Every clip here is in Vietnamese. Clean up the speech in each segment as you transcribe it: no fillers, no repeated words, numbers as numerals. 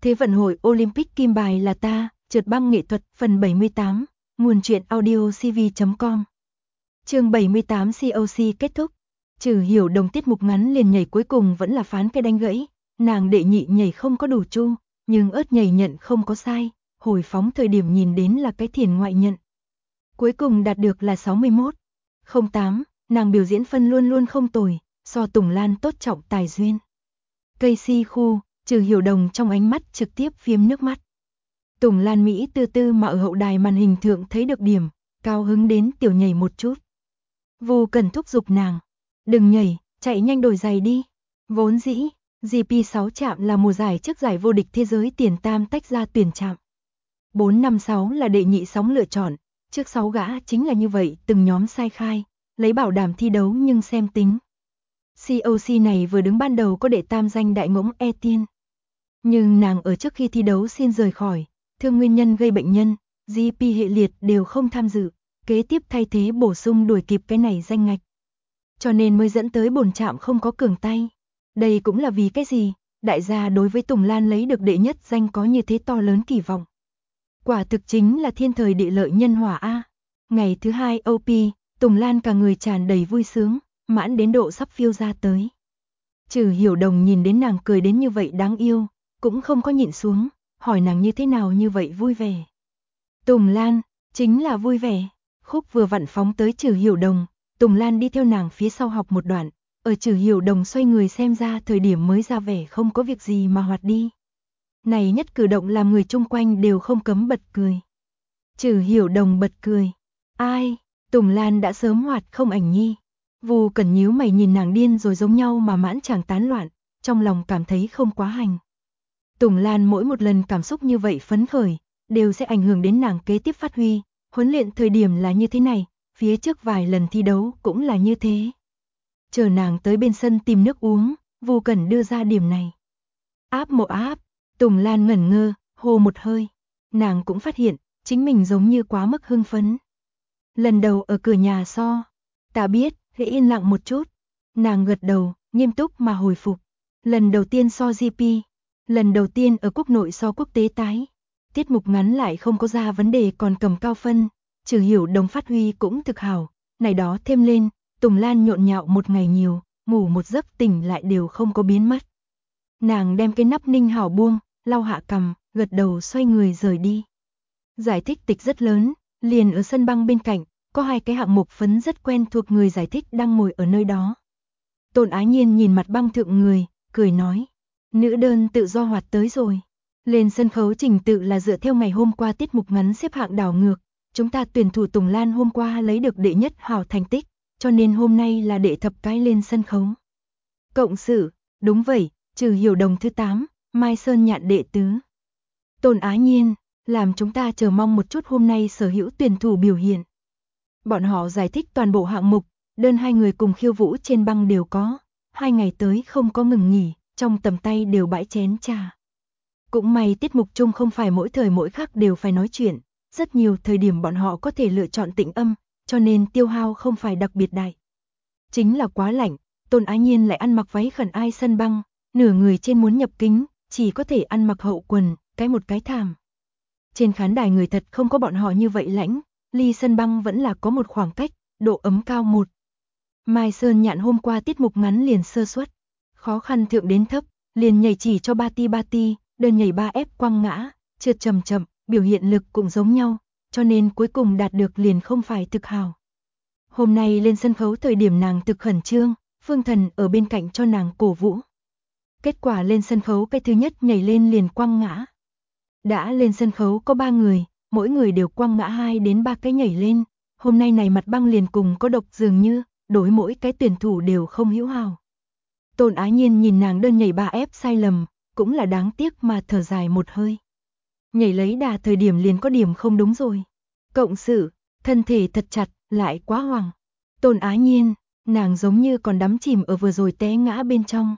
Thế vận hội Olympic kim bài là ta, trượt băng nghệ thuật phần 78, nguồn truyện audio cv.com. Chương 78 COC kết thúc. Trừ Hiểu Đồng tiết mục ngắn liền nhảy cuối cùng vẫn là phán cái đánh gãy, nàng đệ nhị nhảy không có đủ chu, nhưng ớt nhảy nhận không có sai, hồi phóng thời điểm nhìn đến là cái thiền ngoại nhận. Cuối cùng đạt được là 61.08, nàng biểu diễn phân luôn luôn không tồi, so Tùng Lan tốt trọng tài duyên. Cây si khu, Trừ Hiểu Đồng trong ánh mắt trực tiếp phiếm nước mắt. Tùng Lan Mỹ từ từ mà ở hậu đài màn hình thượng thấy được điểm, cao hứng đến tiểu nhảy một chút. Vu Cần thúc giục nàng, đừng nhảy, chạy nhanh đổi giày đi. Vốn dĩ, GP6 chạm là mùa giải trước giải vô địch thế giới tiền tam tách ra tuyển chạm. 456 là đệ nhị sóng lựa chọn, trước 6 gã chính là như vậy từng nhóm sai khai, lấy bảo đảm thi đấu nhưng xem tính. COC này vừa đứng ban đầu có đệ tam danh đại ngỗng Etienne. Nhưng nàng ở trước khi thi đấu xin rời khỏi, thương nguyên nhân gây bệnh nhân, GP hệ liệt đều không tham dự, kế tiếp thay thế bổ sung đuổi kịp cái này danh ngạch. Cho nên mới dẫn tới bổn trạm không có cường tay. Đây cũng là vì cái gì, đại gia đối với Tùng Lan lấy được đệ nhất danh có như thế to lớn kỳ vọng. Quả thực chính là thiên thời địa lợi nhân hòa A. Ngày thứ hai OP, Tùng Lan cả người tràn đầy vui sướng, mãn đến độ sắp phiêu ra tới. Trừ Hiểu Đồng nhìn đến nàng cười đến như vậy đáng yêu, cũng không có nhịn xuống, hỏi nàng như thế nào như vậy vui vẻ. Tùng Lan, chính là vui vẻ. Khúc vừa vặn phóng tới Trừ Hiểu Đồng, Tùng Lan đi theo nàng phía sau học một đoạn, ở Trừ Hiểu Đồng xoay người xem ra thời điểm mới ra vẻ không có việc gì mà hoạt đi. Này nhất cử động làm người chung quanh đều không cấm bật cười. Trừ Hiểu Đồng bật cười. Ai, Tùng Lan đã sớm hoạt không ảnh nhi. Vu Cần nhíu mày nhìn nàng điên rồi giống nhau mà mãn chàng tán loạn, trong lòng cảm thấy không quá hành. Tùng Lan mỗi một lần cảm xúc như vậy phấn khởi, đều sẽ ảnh hưởng đến nàng kế tiếp phát huy, huấn luyện thời điểm là như thế này, phía trước vài lần thi đấu cũng là như thế. Chờ nàng tới bên sân tìm nước uống, Vu Cần đưa ra điểm này. Áp một áp, Tùng Lan ngẩn ngơ, hô một hơi. Nàng cũng phát hiện, chính mình giống như quá mức hưng phấn. Lần đầu ở cửa nhà so, ta biết, hãy yên lặng một chút. Nàng gật đầu, nghiêm túc mà hồi phục. Lần đầu tiên so GP, lần đầu tiên ở quốc nội so quốc tế tái. Tiết mục ngắn lại không có ra vấn đề còn cầm cao phân, Trừ Hiểu Đồng phát huy cũng thực hảo. Này đó thêm lên, Tùng Lan nhộn nhạo một ngày nhiều, ngủ một giấc tỉnh lại đều không có biến mất. Nàng đem cái nắp ninh hảo buông, lau hạ cằm, gật đầu xoay người rời đi. Giải thích tịch rất lớn, liền ở sân băng bên cạnh, có hai cái hạng mục phấn rất quen thuộc người giải thích đang ngồi ở nơi đó. Tôn Ái Nhiên nhìn mặt băng thượng người, cười nói, nữ đơn tự do hoạt tới rồi. Lên sân khấu trình tự là dựa theo ngày hôm qua tiết mục ngắn xếp hạng đảo ngược, chúng ta tuyển thủ Tùng Lan hôm qua lấy được đệ nhất hảo thành tích, cho nên hôm nay là đệ thập cái lên sân khấu. Cộng sự, đúng vậy, Trừ Hiểu Đồng thứ 8, Mai Sơn Nhạn đệ tứ. Tôn Ái Nhiên, làm chúng ta chờ mong một chút hôm nay sở hữu tuyển thủ biểu hiện. Bọn họ giải thích toàn bộ hạng mục, đơn hai người cùng khiêu vũ trên băng đều có, 2 ngày tới không có ngừng nghỉ, trong tầm tay đều bãi chén trà. Cũng may tiết mục chung không phải mỗi thời mỗi khắc đều phải nói chuyện, rất nhiều thời điểm bọn họ có thể lựa chọn tĩnh âm, cho nên tiêu hao không phải đặc biệt đại. Chính là quá lạnh, Tôn Ái Nhiên lại ăn mặc váy khẩn ai sân băng, nửa người trên muốn nhập kính, chỉ có thể ăn mặc hậu quần, cái một cái thảm. Trên khán đài người thật không có bọn họ như vậy lãnh, ly sân băng vẫn là có một khoảng cách, độ ấm cao một. Mai Sơn Nhạn hôm qua tiết mục ngắn liền sơ suất, khó khăn thượng đến thấp, liền nhảy chỉ cho ba ti, đơn nhảy 3F quăng ngã, trượt chậm, biểu hiện lực cũng giống nhau, cho nên cuối cùng đạt được liền không phải thực hào. Hôm nay lên sân khấu thời điểm nàng thực khẩn trương, Phương Thần ở bên cạnh cho nàng cổ vũ. Kết quả lên sân khấu cái thứ nhất nhảy lên liền quăng ngã. Đã lên sân khấu có 3 người, mỗi người đều quăng ngã 2 đến 3 cái nhảy lên, hôm nay này mặt băng liền cùng có độc dường như, đối mỗi cái tuyển thủ đều không hữu hào. Tôn Ái Nhiên nhìn nàng đơn nhảy 3F sai lầm, cũng là đáng tiếc mà thở dài một hơi. Nhảy lấy đà thời điểm liền có điểm không đúng rồi. Cộng sự, thân thể thật chặt, lại quá hoảng. Tôn Ái Nhiên, nàng giống như còn đắm chìm ở vừa rồi té ngã bên trong.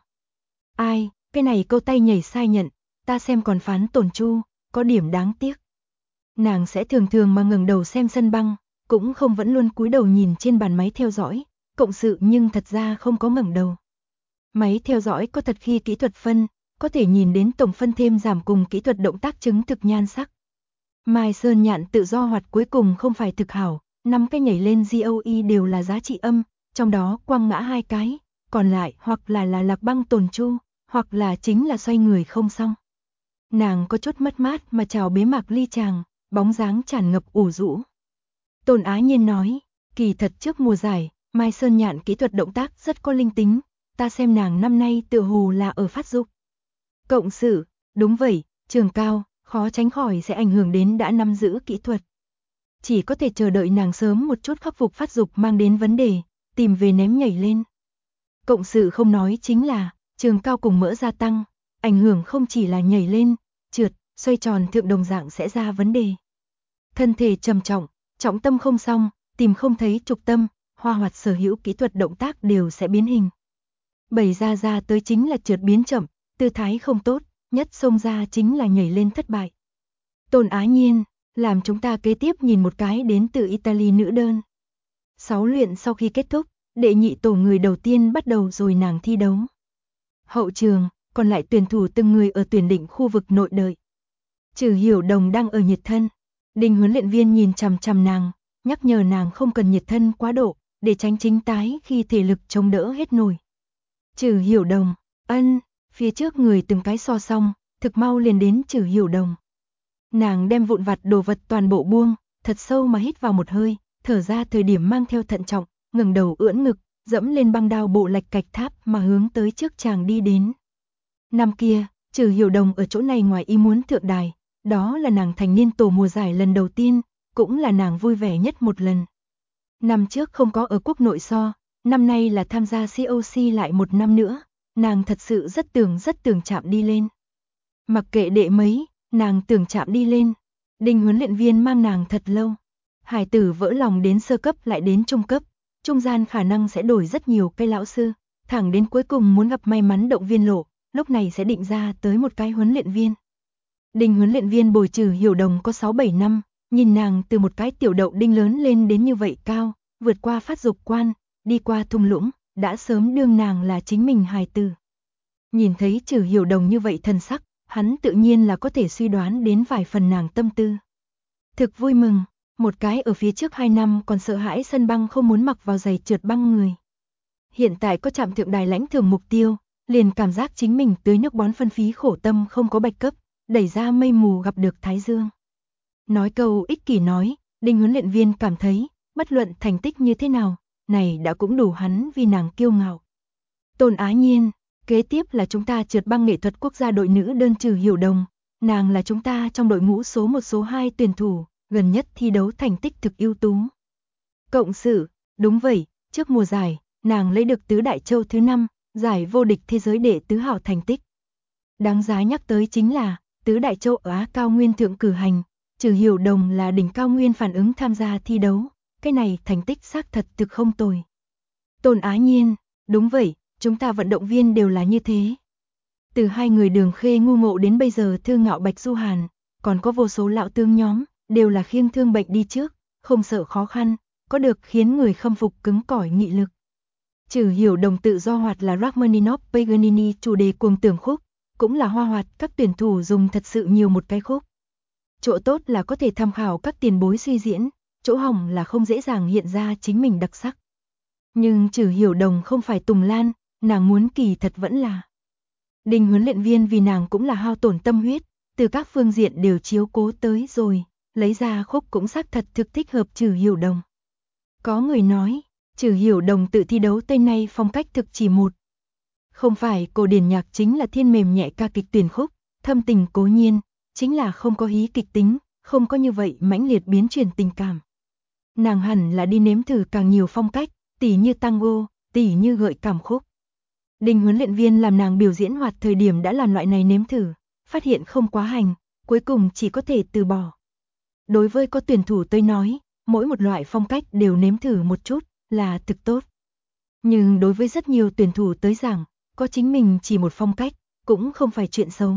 Ai, cái này câu tay nhảy sai nhận, ta xem còn phán tổn chu, có điểm đáng tiếc. Nàng sẽ thường thường mà ngẩng đầu xem sân băng, cũng không vẫn luôn cúi đầu nhìn trên bàn máy theo dõi, cộng sự nhưng thật ra không có ngẩng đầu. Máy theo dõi có thật khi kỹ thuật phân, có thể nhìn đến tổng phân thêm giảm cùng kỹ thuật động tác chứng thực nhan sắc. Mai Sơn Nhạn tự do hoạt cuối cùng không phải thực hảo, 5 cái nhảy lên GOE đều là giá trị âm, trong đó quăng ngã 2 cái, còn lại hoặc là lạc băng tồn chu, hoặc là chính là xoay người không xong. Nàng có chút mất mát mà chào bế mạc ly chàng, bóng dáng tràn ngập ủ rũ. Tôn Á Nhiên nói, kỳ thật trước mùa giải, Mai Sơn Nhạn kỹ thuật động tác rất có linh tính, ta xem nàng năm nay tựa hồ là ở phát dục. Cộng sự, đúng vậy, trường cao, khó tránh khỏi sẽ ảnh hưởng đến đã nắm giữ kỹ thuật. Chỉ có thể chờ đợi nàng sớm một chút khắc phục phát dục mang đến vấn đề, tìm về ném nhảy lên. Cộng sự không nói chính là, trường cao cùng mỡ gia tăng, ảnh hưởng không chỉ là nhảy lên, trượt, xoay tròn thượng đồng dạng sẽ ra vấn đề. Thân thể trầm trọng, trọng tâm không xong, tìm không thấy trục tâm, hoa hoạt sở hữu kỹ thuật động tác đều sẽ biến hình. Bày ra tới chính là trượt biến chậm, tư thái không tốt, nhất xông ra chính là nhảy lên thất bại. Tôn Á Nhiên, làm chúng ta kế tiếp nhìn một cái đến từ Italy nữ đơn. 6 luyện sau khi kết thúc, đệ nhị tổ người đầu tiên bắt đầu rồi nàng thi đấu. Hậu trường, còn lại tuyển thủ từng người ở tuyển định khu vực nội đợi. Trừ Hiểu Đồng đang ở nhiệt thân. Đinh huấn luyện viên nhìn chằm chằm nàng, nhắc nhở nàng không cần nhiệt thân quá độ, để tránh chính tái khi thể lực chống đỡ hết nổi. Trừ Hiểu Đồng, phía trước người từng cái so xong, thực mau liền đến Trừ Hiểu Đồng. Nàng đem vụn vặt đồ vật toàn bộ buông, thật sâu mà hít vào một hơi, thở ra thời điểm mang theo thận trọng, ngẩng đầu ưỡn ngực, dẫm lên băng đao bộ lạch cạch tháp mà hướng tới trước chàng đi đến. Năm kia, Trừ Hiểu Đồng ở chỗ này ngoài ý muốn thượng đài, đó là nàng thành niên tổ mùa giải lần đầu tiên, cũng là nàng vui vẻ nhất một lần. Năm trước không có ở quốc nội so, năm nay là tham gia COC lại một năm nữa, nàng thật sự rất tưởng chạm đi lên. Mặc kệ đệ mấy, nàng tưởng chạm đi lên. Đinh huấn luyện viên mang nàng thật lâu. Hải tử vỡ lòng đến sơ cấp lại đến trung cấp, trung gian khả năng sẽ đổi rất nhiều cây lão sư, thẳng đến cuối cùng muốn gặp may mắn động viên lộ, lúc này sẽ định ra tới một cái huấn luyện viên. Đinh huấn luyện viên bồi Trừ Hiểu Đồng có 6-7 năm, nhìn nàng từ một cái tiểu đậu đinh lớn lên đến như vậy cao, vượt qua phát dục quan, đi qua thung lũng, đã sớm đương nàng là chính mình hài tử. Nhìn thấy Trừ Hiểu Đồng như vậy thần sắc, hắn tự nhiên là có thể suy đoán đến vài phần nàng tâm tư. Thực vui mừng, một cái ở phía trước 2 năm còn sợ hãi sân băng không muốn mặc vào giày trượt băng người. Hiện tại có chạm thượng đài lãnh thưởng mục tiêu, liền cảm giác chính mình tưới nước bón phân phí khổ tâm không có bạch cấp, đẩy ra mây mù gặp được thái dương. Nói câu ích kỷ nói, Đinh huấn luyện viên cảm thấy, bất luận thành tích như thế nào, này đã cũng đủ hắn vì nàng kiêu ngạo. Tôn Á Nhiên, kế tiếp là chúng ta trượt băng nghệ thuật quốc gia đội nữ đơn Trừ Hiểu Đồng, nàng là chúng ta trong đội ngũ số 1 số 2 tuyển thủ, gần nhất thi đấu thành tích thực ưu tú. Cộng sự, đúng vậy, trước mùa giải, nàng lấy được tứ đại châu thứ 5, giải vô địch thế giới đệ tứ hảo thành tích. Đáng giá nhắc tới chính là, tứ đại châu ở Á cao nguyên thượng cử hành, Trừ Hiểu Đồng là đỉnh cao nguyên phản ứng tham gia thi đấu, cái này thành tích xác thật thực không tồi. Tôn Á Nhiên, đúng vậy, chúng ta vận động viên đều là như thế. Từ hai người Đường Khê ngu ngộ đến bây giờ Thư Ngạo Bạch Du Hàn, còn có vô số lão tướng nhóm, đều là khiêng thương bệnh đi trước, không sợ khó khăn, có được khiến người khâm phục cứng cỏi nghị lực. Trừ Hiểu Đồng tự do hoạt là Rachmaninoff Paganini chủ đề cuồng tưởng khúc, cũng là hoa hoạt các tuyển thủ dùng thật sự nhiều một cái khúc. Chỗ tốt là có thể tham khảo các tiền bối suy diễn, chỗ hỏng là không dễ dàng hiện ra chính mình đặc sắc. Nhưng Trừ Hiểu Đồng không phải Tùng Lan, nàng muốn kỳ thật vẫn là. Đinh huấn luyện viên vì nàng cũng là hao tổn tâm huyết, từ các phương diện đều chiếu cố tới rồi, lấy ra khúc cũng xác thật thực thích hợp Trừ Hiểu Đồng. Có người nói, Trừ Hiểu Đồng tự thi đấu Tây nay phong cách thực chỉ một. Không phải cổ điển nhạc chính là thiên mềm nhẹ ca kịch tuyển khúc, thâm tình cố nhiên, chính là không có hí kịch tính, không có như vậy mãnh liệt biến chuyển tình cảm. Nàng hẳn là đi nếm thử càng nhiều phong cách, tỉ như tango, tỉ như gợi cảm khúc. Đinh huấn luyện viên làm nàng biểu diễn hoạt thời điểm đã làm loại này nếm thử, phát hiện không quá hành, cuối cùng chỉ có thể từ bỏ. Đối với có tuyển thủ tới nói, mỗi một loại phong cách đều nếm thử một chút, là thực tốt. Nhưng đối với rất nhiều tuyển thủ tới giảng, có chính mình chỉ một phong cách, cũng không phải chuyện xấu.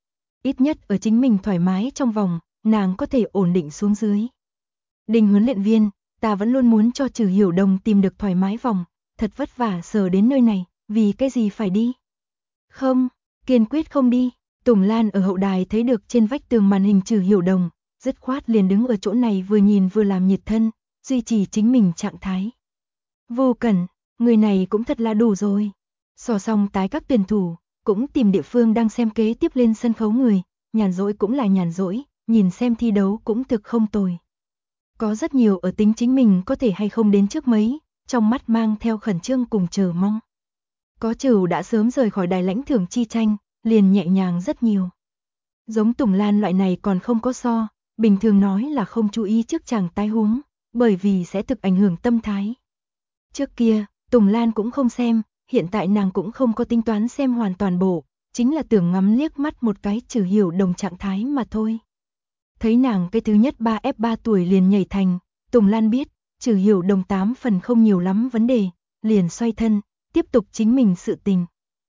Ít nhất ở chính mình thoải mái trong vòng, nàng có thể ổn định xuống dưới. Đinh huấn luyện viên, ta vẫn luôn muốn cho Trừ Hiểu Đồng tìm được thoải mái vòng, thật vất vả sờ đến nơi này, vì cái gì phải đi? Không, kiên quyết không đi. Tùng Lan ở hậu đài thấy được trên vách tường màn hình Trừ Hiểu Đồng, dứt khoát liền đứng ở chỗ này vừa nhìn vừa làm nhiệt thân, duy trì chính mình trạng thái. Vô Cẩn, người này cũng thật là đủ rồi. So xong tái các tuyển thủ, cũng tìm địa phương đang xem kế tiếp lên sân khấu người, nhàn rỗi cũng là nhàn rỗi, nhìn xem thi đấu cũng thực không tồi. Có rất nhiều ở tính chính mình có thể hay không đến trước mấy, trong mắt mang theo khẩn trương cùng chờ mong. Có Trừ đã sớm rời khỏi đài lãnh thưởng chi tranh, liền nhẹ nhàng rất nhiều. Giống Tùng Lan loại này còn không có so, bình thường nói là không chú ý trước chàng tai huống, bởi vì sẽ thực ảnh hưởng tâm thái. Trước kia, Tùng Lan cũng không xem, hiện tại nàng cũng không có tính toán xem hoàn toàn bộ, chính là tưởng ngắm liếc mắt một cái Trừ Hiểu Đồng trạng thái mà thôi. Thấy nàng cái thứ nhất 3F3 tuổi liền nhảy thành, Tùng Lan biết, Trừ Hiểu Đồng 8 phần không nhiều lắm vấn đề, liền xoay thân, tiếp tục chính mình sự tình.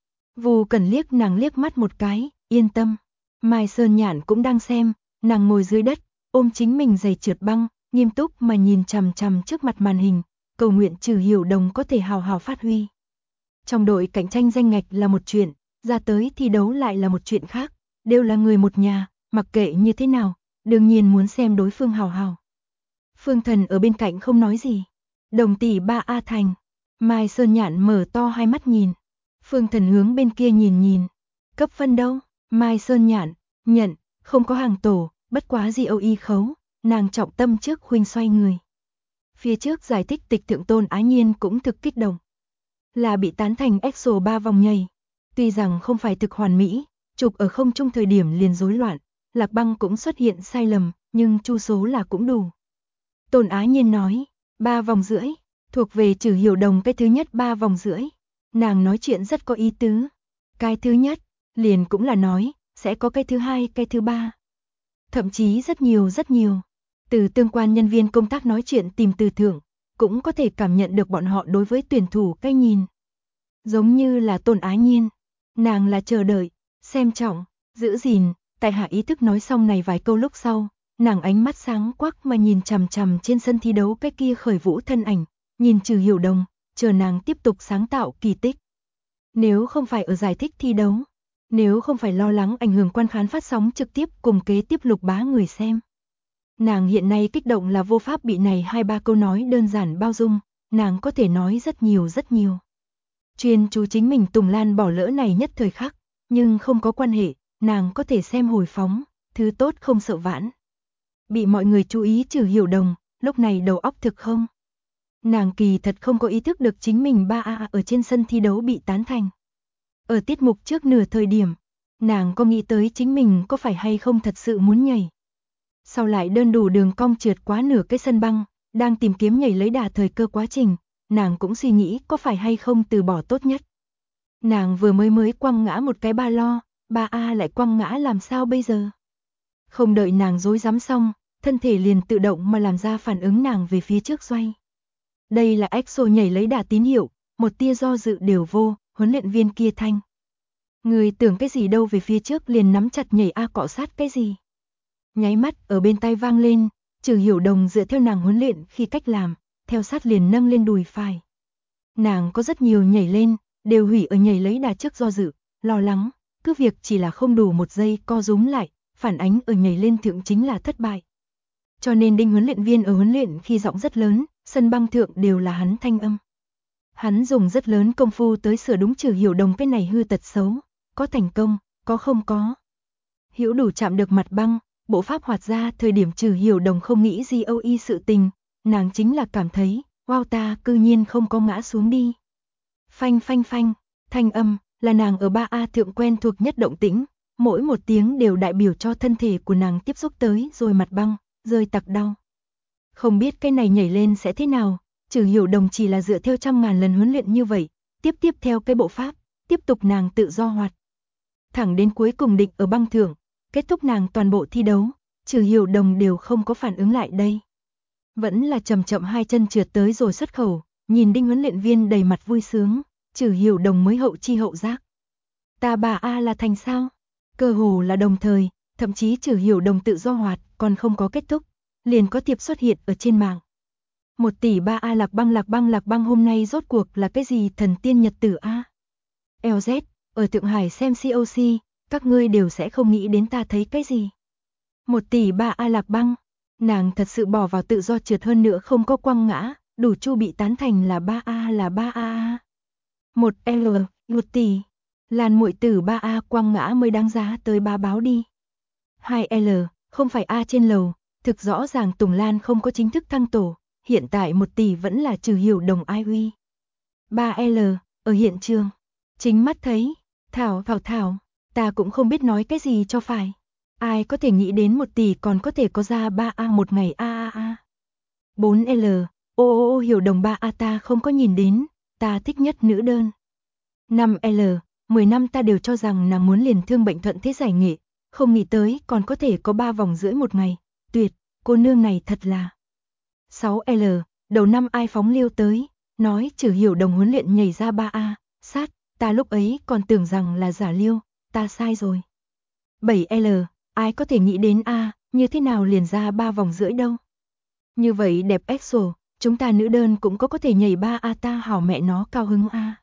Vô Cẩn liếc nàng liếc mắt một cái, yên tâm. Mai Sơn Nhạn cũng đang xem, nàng ngồi dưới đất, ôm chính mình giày trượt băng, nghiêm túc mà nhìn chằm chằm trước mặt màn hình, cầu nguyện Trừ Hiểu Đồng có thể hào hào phát huy. Trong đội cạnh tranh danh ngạch là một chuyện, ra tới thi đấu lại là một chuyện khác, đều là người một nhà, mặc kệ như thế nào, đương nhiên muốn xem đối phương hào hào. Phương Thần ở bên cạnh không nói gì. Đồng tỷ 3A thành. Mai Sơn Nhạn mở to hai mắt nhìn. Phương Thần hướng bên kia nhìn nhìn. Cấp phân đâu? Mai Sơn Nhạn, nhận, không có hàng tổ, bất quá GOE khấu, nàng trọng tâm trước khuynh xoay người. Phía trước giải thích tịch thượng Tôn Ái Nhiên cũng thực kích động. Là bị tán thành EXO 3 vòng nhảy. Tuy rằng không phải thực hoàn mỹ, chụp ở không trung thời điểm liền rối loạn, Lạc Băng cũng xuất hiện sai lầm, nhưng chu số là cũng đủ. Tôn Ái Nhiên nói, 3 vòng rưỡi, thuộc về Trừ Hiểu Đồng cái thứ nhất 3 vòng rưỡi. Nàng nói chuyện rất có ý tứ. Cái thứ nhất, liền cũng là nói, sẽ có cái thứ hai, cái thứ ba. Thậm chí rất nhiều. Từ tương quan nhân viên công tác nói chuyện tìm từ thưởng, cũng có thể cảm nhận được bọn họ đối với tuyển thủ cái nhìn. Giống như là Tôn Ái Nhiên, nàng là chờ đợi, xem trọng, giữ gìn, tại hạ ý thức nói xong này vài câu lúc sau, nàng ánh mắt sáng quắc mà nhìn chằm chằm trên sân thi đấu cái kia khởi vũ thân ảnh, nhìn Trừ Hiểu Đồng, chờ nàng tiếp tục sáng tạo kỳ tích. Nếu không phải ở giải thích thi đấu, nếu không phải lo lắng ảnh hưởng quan khán phát sóng trực tiếp cùng kế tiếp lục bá người xem. Nàng hiện nay kích động là vô pháp bị này 2-3 câu nói đơn giản bao dung, nàng có thể nói rất nhiều. Chuyên chú chính mình Tùng Lan bỏ lỡ này nhất thời khắc, nhưng không có quan hệ, nàng có thể xem hồi phóng, thứ tốt không sợ vãn. Bị mọi người chú ý Trừ Hiểu Đồng, lúc này đầu óc thực không. Nàng kỳ thật không có ý thức được chính mình 3A ở trên sân thi đấu bị tán thành. Ở tiết mục trước nửa thời điểm, nàng có nghĩ tới chính mình có phải hay không thật sự muốn nhảy. Sau lại đơn đủ đường cong trượt quá nửa cái sân băng, đang tìm kiếm nhảy lấy đà thời cơ quá trình, nàng cũng suy nghĩ có phải hay không từ bỏ tốt nhất. Nàng vừa mới quăng ngã một cái ba lo, 3A lại quăng ngã làm sao bây giờ? Không đợi nàng rối rắm xong, thân thể liền tự động mà làm ra phản ứng nàng về phía trước xoay. Đây là EXO nhảy lấy đà tín hiệu, một tia do dự đều vô, huấn luyện viên kia thanh. Người tưởng cái gì đâu về phía trước liền nắm chặt nhảy A cọ sát cái gì. Nháy mắt ở bên tai vang lên, Trừ Hiểu Đồng dựa theo nàng huấn luyện khi cách làm, theo sát liền nâng lên đùi phải. Nàng có rất nhiều nhảy lên, đều hủy ở nhảy lấy đà trước do dự, lo lắng, cứ việc chỉ là không đủ một giây co rúm lại, phản ánh ở nhảy lên thượng chính là thất bại. Cho nên Đinh huấn luyện viên ở huấn luyện khi giọng rất lớn, sân băng thượng đều là hắn thanh âm. Hắn dùng rất lớn công phu tới sửa đúng Trừ Hiểu Đồng cái này hư tật xấu, có thành công, có không có. Hữu đủ chạm được mặt băng, bộ pháp hoạt ra thời điểm Trừ Hiểu Đồng không nghĩ GOE sự tình, nàng chính là cảm thấy, wow ta cư nhiên không có ngã xuống đi. Phanh, thanh âm, là nàng ở 3A thượng quen thuộc nhất động tĩnh, mỗi một tiếng đều đại biểu cho thân thể của nàng tiếp xúc tới rồi mặt băng, rơi tặc đau. Không biết cái này nhảy lên sẽ thế nào, Trừ Hiểu Đồng chỉ là dựa theo 100.000 lần huấn luyện như vậy, tiếp theo cái bộ pháp, tiếp tục nàng tự do hoạt. Thẳng đến cuối cùng định ở băng thượng, kết thúc nàng toàn bộ thi đấu, Trừ Hiểu Đồng đều không có phản ứng lại đây. Vẫn là chậm hai chân trượt tới rồi xuất khẩu, nhìn Đinh huấn luyện viên đầy mặt vui sướng, Trừ Hiểu Đồng mới hậu chi hậu giác. Ta 3A là thành sao? Cơ hồ là đồng thời, thậm chí Trừ Hiểu Đồng tự do hoạt còn không có kết thúc, liền có thiệp xuất hiện ở trên mạng. 1 tỷ 3A Lạc Băng hôm nay rốt cuộc là cái gì thần tiên nhật tử A? LZ, ở Thượng Hải xem COC, các ngươi đều sẽ không nghĩ đến ta thấy cái gì. 1 tỷ 3 A Lạc Băng, nàng thật sự bỏ vào tự do trượt hơn nữa không có quăng ngã, đủ Chu bị tán thành là 3A là 3A. 1L, 1 tỷ, Lan muội tử 3A quăng ngã mới đáng giá tới ba báo đi. 2L, không phải A trên lầu, thực rõ ràng Tùng Lan không có chính thức thăng tổ, hiện tại 1 tỷ vẫn là Trừ Hiểu Đồng ai uy. 3L, ở hiện trường, chính mắt thấy, Thảo, ta cũng không biết nói cái gì cho phải. Ai có thể nghĩ đến 1 tỷ còn có thể có ra 3A một ngày a. 4L, ô Hiểu Đồng 3A ta không có nhìn đến, ta thích nhất nữ đơn. 5L, 10 năm ta đều cho rằng nàng muốn liền thương bệnh thuận thế giải nghệ, không nghĩ tới còn có thể có 3 vòng rưỡi một ngày, tuyệt, cô nương này thật là. 6L, đầu năm ai phóng liêu tới, nói Trừ Hiểu Đồng huấn luyện nhảy ra 3A, sát, ta lúc ấy còn tưởng rằng là giả liêu, ta sai rồi. 7L, ai có thể nghĩ đến A, như thế nào liền ra 3 vòng rưỡi đâu. Như vậy đẹp EXO, chúng ta nữ đơn cũng có thể nhảy 3A ta hảo mẹ nó cao hứng A.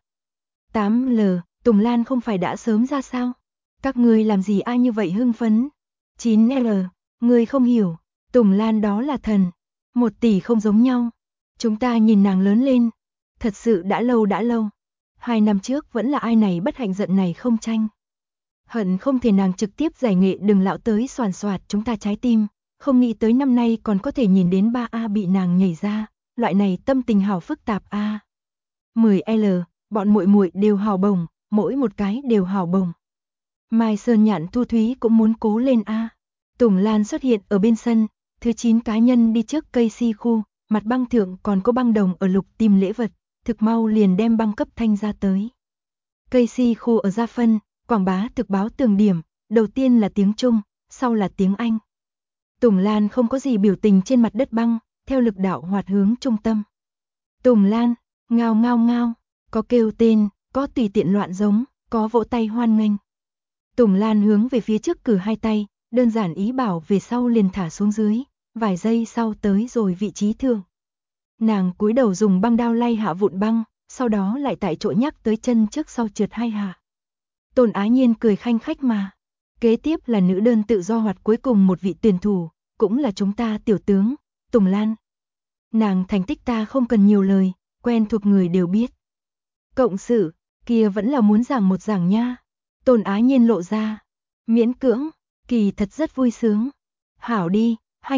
8L, Tùng Lan không phải đã sớm ra sao? Các ngươi làm gì ai như vậy hưng phấn? 9L, ngươi không hiểu, Tùng Lan đó là thần, 1 tỷ không giống nhau. Chúng ta nhìn nàng lớn lên, thật sự đã lâu. 2 năm trước vẫn là ai này bất hạnh giận này không tranh. Hận không thể nàng trực tiếp giải nghệ đừng lão tới soàn soạt chúng ta trái tim, không nghĩ tới năm nay còn có thể nhìn đến 3A bị nàng nhảy ra, loại này tâm tình hảo phức tạp A. 10L, bọn muội muội đều hào bổng, mỗi một cái đều hào bổng. Mai Sơn Nhạn Thu Thúy cũng muốn cố lên A. Tùng Lan xuất hiện ở bên sân, thứ 9 cá nhân đi trước cây si khu, mặt băng thượng còn có băng đồng ở lục tìm lễ vật, thực mau liền đem băng cấp thanh ra tới. Cây si khu ở gia phân, quảng bá thực báo tường điểm, đầu tiên là tiếng Trung, sau là tiếng Anh. Tùng Lan không có gì biểu tình trên mặt đất băng, theo lực đạo hoạt hướng trung tâm. Tùng Lan, ngao, có kêu tên, có tùy tiện loạn giống, có vỗ tay hoan nghênh. Tùng Lan hướng về phía trước cử hai tay, đơn giản ý bảo về sau liền thả xuống dưới, vài giây sau tới rồi vị trí thượng. Nàng cúi đầu dùng băng đao lay hạ vụn băng, sau đó lại tại chỗ nhắc tới chân trước sau trượt 2 hạ. Tôn Á Nhiên cười khanh khách mà. Kế tiếp là nữ đơn tự do hoạt cuối cùng một vị tuyển thủ, cũng là chúng ta tiểu tướng, Tùng Lan. Nàng thành tích ta không cần nhiều lời, quen thuộc người đều biết. Cộng sự, kia vẫn là muốn giảng một giảng nha. Tôn Á Nhiên lộ ra, miễn cưỡng, kỳ thật rất vui sướng. Hảo đi,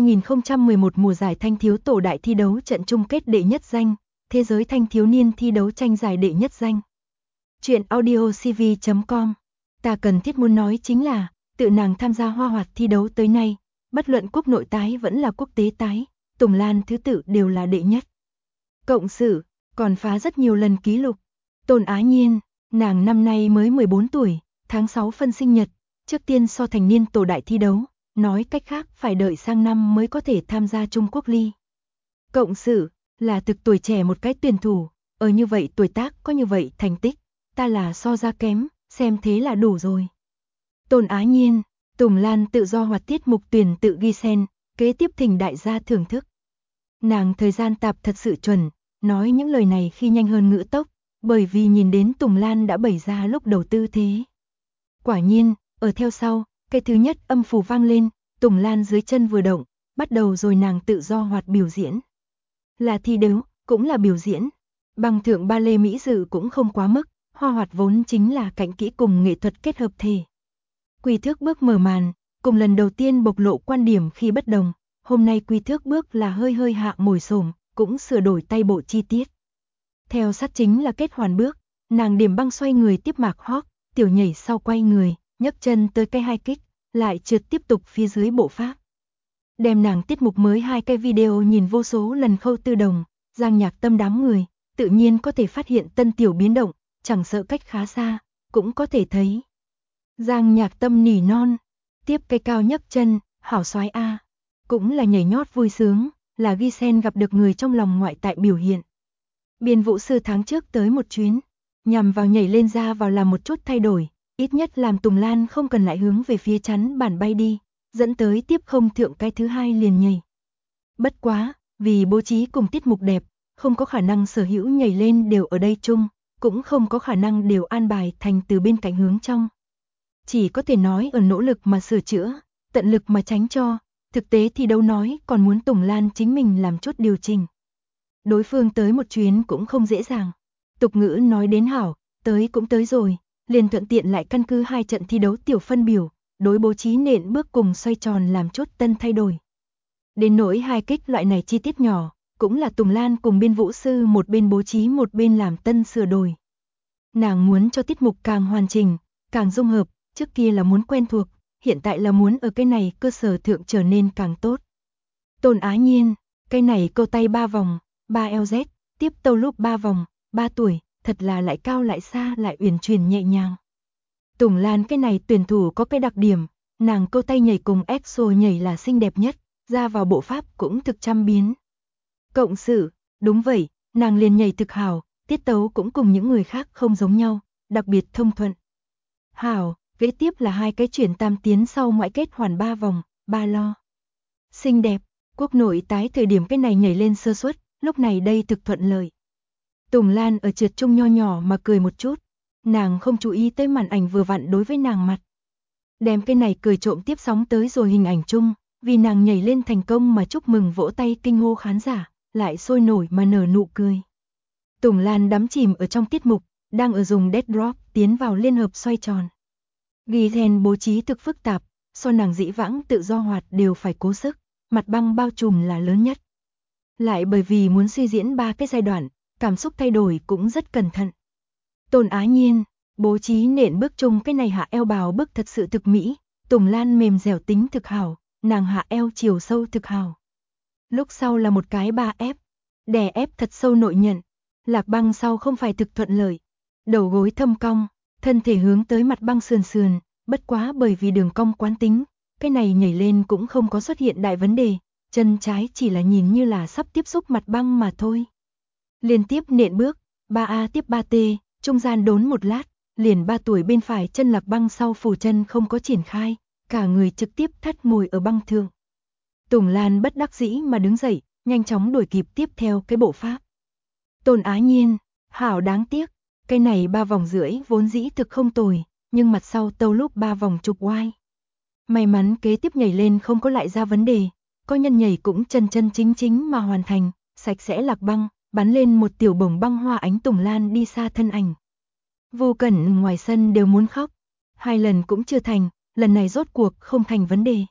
2011 mùa giải thanh thiếu tổ đại thi đấu trận chung kết đệ nhất danh, thế giới thanh thiếu niên thi đấu tranh giải đệ nhất danh. Chuyện audiocv.com. Ta cần thiết muốn nói chính là, tự nàng tham gia hoa hoạt thi đấu tới nay, bất luận quốc nội tái vẫn là quốc tế tái, Tùng Lan thứ tự đều là đệ nhất. Cộng sự, còn phá rất nhiều lần ký lục. Tôn Á Nhiên, nàng năm nay mới 14 tuổi, tháng 6 phân sinh nhật, trước tiên so thành niên tổ đại thi đấu, nói cách khác phải đợi sang năm mới có thể tham gia Trung Quốc Ly. Cộng sự, là thực tuổi trẻ một cái tuyển thủ, ở như vậy tuổi tác có như vậy thành tích, ta là so ra kém, xem thế là đủ rồi. Tôn Á Nhiên, Tùng Lan tự do hoạt tiết mục tuyển tự ghi sen, kế tiếp thỉnh đại gia thưởng thức. Nàng thời gian tạp thật sự chuẩn, nói những lời này khi nhanh hơn ngữ tốc, bởi vì nhìn đến Tùng Lan đã bày ra lúc đầu tư thế. Quả nhiên, ở theo sau, cái thứ nhất âm phủ vang lên, Tùng Lan dưới chân vừa động, bắt đầu rồi nàng tự do hoạt biểu diễn. Là thi đấu, cũng là biểu diễn. Băng thượng ba lê mỹ dự cũng không quá mức, hoa hoạt vốn chính là cảnh kỹ cùng nghệ thuật kết hợp thể. Quy Thước Bước mở màn, cùng lần đầu tiên bộc lộ quan điểm khi bất đồng, hôm nay Quy Thước Bước là hơi hạ ngồi xổm, cũng sửa đổi tay bộ chi tiết. Theo sát chính là kết hoàn bước, nàng điểm băng xoay người tiếp mạc hót, tiểu nhảy sau quay người, nhấc chân tới cây hai kích, lại trượt tiếp tục phía dưới bộ pháp. Đem nàng tiết mục mới 2 cái video nhìn vô số lần khâu tư đồng, Giang Nhạc Tâm đám người, tự nhiên có thể phát hiện tân tiểu biến động, chẳng sợ cách khá xa, cũng có thể thấy. Giang Nhạc Tâm nỉ non, tiếp cây cao nhấc chân, hảo soái a, cũng là nhảy nhót vui sướng, là ghi sen gặp được người trong lòng ngoại tại biểu hiện. Biên vũ sư tháng trước tới một chuyến, nhằm vào nhảy lên ra vào làm một chút thay đổi, ít nhất làm Tùng Lan không cần lại hướng về phía chắn bản bay đi, dẫn tới tiếp không thượng cái thứ hai liền nhảy. Bất quá, vì bố trí cùng tiết mục đẹp, không có khả năng sở hữu nhảy lên đều ở đây chung, cũng không có khả năng đều an bài thành từ bên cạnh hướng trong. Chỉ có thể nói ở nỗ lực mà sửa chữa, tận lực mà tránh cho, thực tế thì đâu nói còn muốn Tùng Lan chính mình làm chút điều chỉnh. Đối phương tới một chuyến cũng không dễ dàng. Tục ngữ nói đến hảo, tới cũng tới rồi, liền thuận tiện lại căn cứ 2 trận thi đấu tiểu phân biểu, đối bố trí nện bước cùng xoay tròn làm chút tân thay đổi. Đến nỗi 2 kích loại này chi tiết nhỏ, cũng là Tùng Lan cùng biên vũ sư một bên bố trí một bên làm tân sửa đổi. Nàng muốn cho tiết mục càng hoàn chỉnh, càng dung hợp, trước kia là muốn quen thuộc, hiện tại là muốn ở cái này cơ sở thượng trở nên càng tốt. Tôn Á Nhiên, cái này câu tay 3 vòng, 3 LZ, tiếp tâu lúc 3 vòng, 3 tuổi, thật là lại cao lại xa lại uyển chuyển nhẹ nhàng. Tùng Lan cái này tuyển thủ có cái đặc điểm, nàng câu tay nhảy cùng EXO nhảy là xinh đẹp nhất, ra vào bộ pháp cũng thực trăm biến. Cộng sự, đúng vậy, nàng liền nhảy thực hảo, tiết tấu cũng cùng những người khác không giống nhau, đặc biệt thông thuận. Hảo, kế tiếp là 2 cái chuyển tam tiến sau ngoại kết hoàn 3 vòng, 3 lo. Xinh đẹp, quốc nội tái thời điểm cái này nhảy lên sơ suất, lúc này đây thực thuận lợi. Tùng Lan ở trượt trung nho nhỏ mà cười một chút, nàng không chú ý tới màn ảnh vừa vặn đối với nàng mặt. Đem cái này cười trộm tiếp sóng tới rồi hình ảnh chung, vì nàng nhảy lên thành công mà chúc mừng vỗ tay kinh hô khán giả, lại sôi nổi mà nở nụ cười. Tùng Lan đắm chìm ở trong tiết mục, đang ở dùng dead drop tiến vào liên hợp xoay tròn. Ghi then bố trí thực phức tạp, so nàng dĩ vãng tự do hoạt đều phải cố sức, mặt băng bao trùm là lớn nhất. Lại bởi vì muốn suy diễn 3 cái giai đoạn, cảm xúc thay đổi cũng rất cẩn thận. Tôn Á Nhiên, bố trí nện bước chung cái này hạ eo bào bước thật sự thực mỹ, Tùng Lan mềm dẻo tính thực hảo, nàng hạ eo chiều sâu thực hảo. Lúc sau là một cái 3F, đè ép thật sâu nội nhận, lạc băng sau không phải thực thuận lợi, đầu gối thâm cong, thân thể hướng tới mặt băng sườn sườn, bất quá bởi vì đường cong quán tính, cái này nhảy lên cũng không có xuất hiện đại vấn đề, chân trái chỉ là nhìn như là sắp tiếp xúc mặt băng mà thôi. Liên tiếp nện bước, 3A tiếp 3T, trung gian đốn một lát, liền 3 tuổi bên phải chân lạc băng sau phủ chân không có triển khai, cả người trực tiếp thắt ngồi ở băng thượng. Tùng Lan bất đắc dĩ mà đứng dậy, nhanh chóng đuổi kịp tiếp theo cái bộ pháp. Tôn Á Nhiên, hảo đáng tiếc, cái này 3 vòng rưỡi vốn dĩ thực không tồi, nhưng mặt sau tâu lúc 3 vòng chụp oai. May mắn kế tiếp nhảy lên không có lại ra vấn đề, có nhân nhảy cũng chân chân chính chính mà hoàn thành, sạch sẽ lạc băng, bắn lên một tiểu bổng băng hoa ánh Tùng Lan đi xa thân ảnh. Vô Cẩn ngoài sân đều muốn khóc, 2 lần cũng chưa thành, lần này rốt cuộc không thành vấn đề.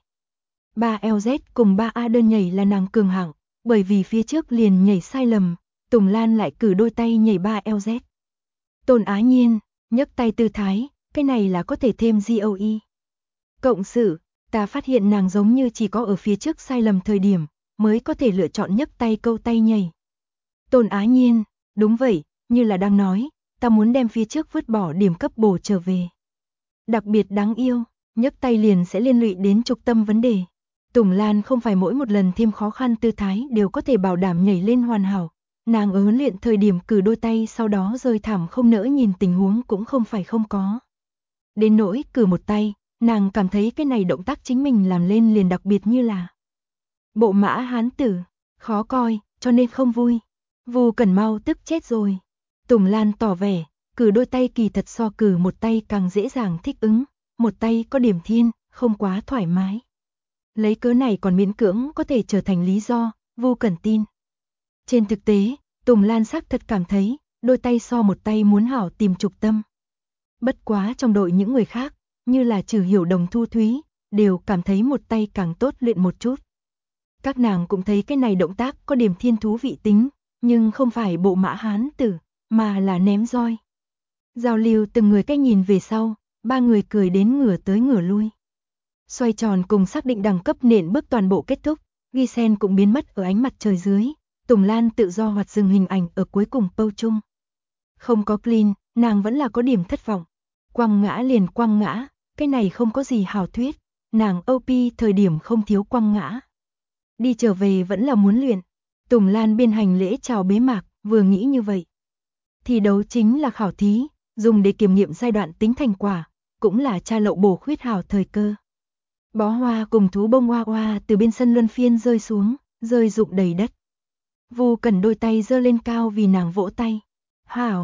3 LZ cùng 3A đơn nhảy là nàng cường hạng, bởi vì phía trước liền nhảy sai lầm, Tùng Lan lại cử đôi tay nhảy 3 LZ. Tôn Á Nhiên, nhấc tay tư thái, cái này là có thể thêm GOE. Cộng sự, ta phát hiện nàng giống như chỉ có ở phía trước sai lầm thời điểm, mới có thể lựa chọn nhấc tay câu tay nhảy. Tôn Á Nhiên, đúng vậy, như là đang nói, ta muốn đem phía trước vứt bỏ điểm cấp bổ trở về. Đặc biệt đáng yêu, nhấc tay liền sẽ liên lụy đến trục tâm vấn đề. Tùng Lan không phải mỗi một lần thêm khó khăn tư thái đều có thể bảo đảm nhảy lên hoàn hảo. Nàng ở huấn luyện thời điểm cử đôi tay sau đó rơi thảm không nỡ nhìn tình huống cũng không phải không có. Đến nỗi cử một tay, nàng cảm thấy cái này động tác chính mình làm lên liền đặc biệt như là bộ mã hán tử, khó coi, cho nên không vui. Vu Cẩn mau tức chết rồi. Tùng Lan tỏ vẻ, cử đôi tay kỳ thật so cử một tay càng dễ dàng thích ứng, một tay có điểm thiên, không quá thoải mái. Lấy cớ này còn miễn cưỡng có thể trở thành lý do, Vu Cẩn tin. Trên thực tế, Tùng Lan xác thật cảm thấy, đôi tay so một tay muốn hảo tìm trục tâm. Bất quá trong đội những người khác, như là Trừ Hiểu Đồng Thu Thúy, đều cảm thấy một tay càng tốt luyện một chút. Các nàng cũng thấy cái này động tác có điểm thiên thú vị tính, nhưng không phải bộ mã hán tử, mà là ném roi. Giao lưu từng người cách nhìn về sau, 3 người cười đến ngửa tới ngửa lui. Xoay tròn cùng xác định đẳng cấp nện bước toàn bộ kết thúc, ghi sen cũng biến mất ở ánh mặt trời dưới, Tùng Lan tự do hoạt dừng hình ảnh ở cuối cùng pâu chung. Không có clean, nàng vẫn là có điểm thất vọng. Quăng ngã liền quăng ngã, cái này không có gì hảo thuyết, nàng OP thời điểm không thiếu quăng ngã. Đi trở về vẫn là muốn luyện. Tùng Lan biên hành lễ chào bế mạc, vừa nghĩ như vậy. Thi đấu chính là khảo thí, dùng để kiểm nghiệm giai đoạn tính thành quả, cũng là tra lậu bổ khuyết hảo thời cơ. Bó hoa cùng thú bông hoa hoa từ bên sân luân phiên rơi xuống, rơi rụng đầy đất. Vu Cẩn đôi tay giơ lên cao vì nàng vỗ tay. Hảo,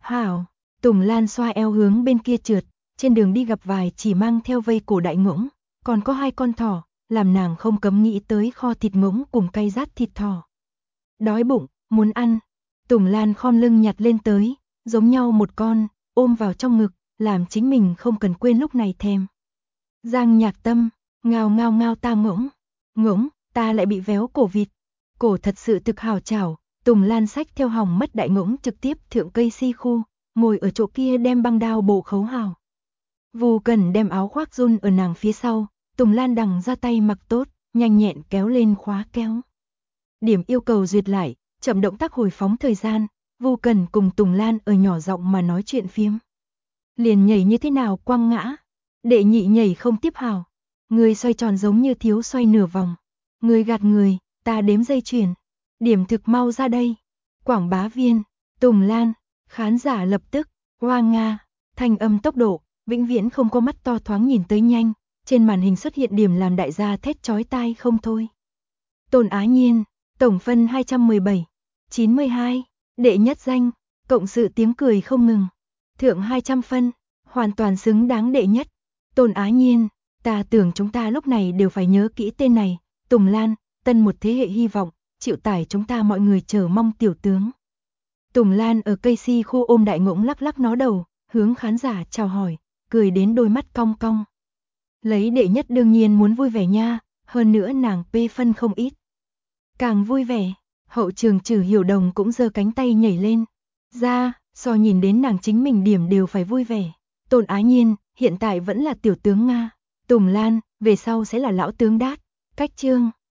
Hảo, Tùng Lan xoa eo hướng bên kia trượt, trên đường đi gặp vài chỉ mang theo vây cổ đại ngỗng, còn có 2 con thỏ, làm nàng không cấm nghĩ tới kho thịt ngỗng cùng cay rát thịt thỏ. Đói bụng, muốn ăn. Tùng Lan khom lưng nhặt lên tới, giống nhau một con, ôm vào trong ngực, làm chính mình không cần quên lúc này thèm. Giang Nhạc Tâm, ngao ngao ngao ta ngỗng, ngỗng, ta lại bị véo cổ vịt. Cổ thật sự thực hào chảo, Tùng Lan xách theo hỏng mất đại ngỗng trực tiếp thượng cây si khu, ngồi ở chỗ kia đem băng đao bổ khấu hào. Vu Cần đem áo khoác run ở nàng phía sau, Tùng Lan đằng ra tay mặc tốt, nhanh nhẹn kéo lên khóa kéo. Điểm yêu cầu duyệt lại, chậm động tác hồi phóng thời gian, Vu Cần cùng Tùng Lan ở nhỏ giọng mà nói chuyện phiếm. Liền nhảy như thế nào quăng ngã, đệ nhị nhảy không tiếp hào. Người xoay tròn giống như thiếu xoay nửa vòng. Người gạt người, ta đếm dây chuyền. Điểm thực mau ra đây. Quảng bá viên, Tùng Lan, khán giả lập tức, hoa nga, thanh âm tốc độ, vĩnh viễn không có mắt to thoáng nhìn tới nhanh. Trên màn hình xuất hiện điểm làm đại gia thét chói tai không thôi. Tôn Á Nhiên, tổng phân 217, 92, đệ nhất danh, cộng sự tiếng cười không ngừng. Thượng 200 phân, hoàn toàn xứng đáng đệ nhất. Tôn Á Nhiên, ta tưởng chúng ta lúc này đều phải nhớ kỹ tên này. Tùng Lan, tân một thế hệ hy vọng, chịu tải chúng ta mọi người chờ mong tiểu tướng. Tùng Lan ở cây si khu ôm đại ngỗng lắc lắc nó đầu, hướng khán giả chào hỏi, cười đến đôi mắt cong cong. Lấy đệ nhất đương nhiên muốn vui vẻ nha, hơn nữa nàng pê phân không ít. Càng vui vẻ, hậu trường Trử Hiểu Đồng cũng giơ cánh tay nhảy lên. Ra, so nhìn đến nàng chính mình điểm đều phải vui vẻ. Tôn Á Nhiên, hiện tại vẫn là tiểu tướng Nga. Tùng Lan, về sau sẽ là lão tướng đát. Cách chương.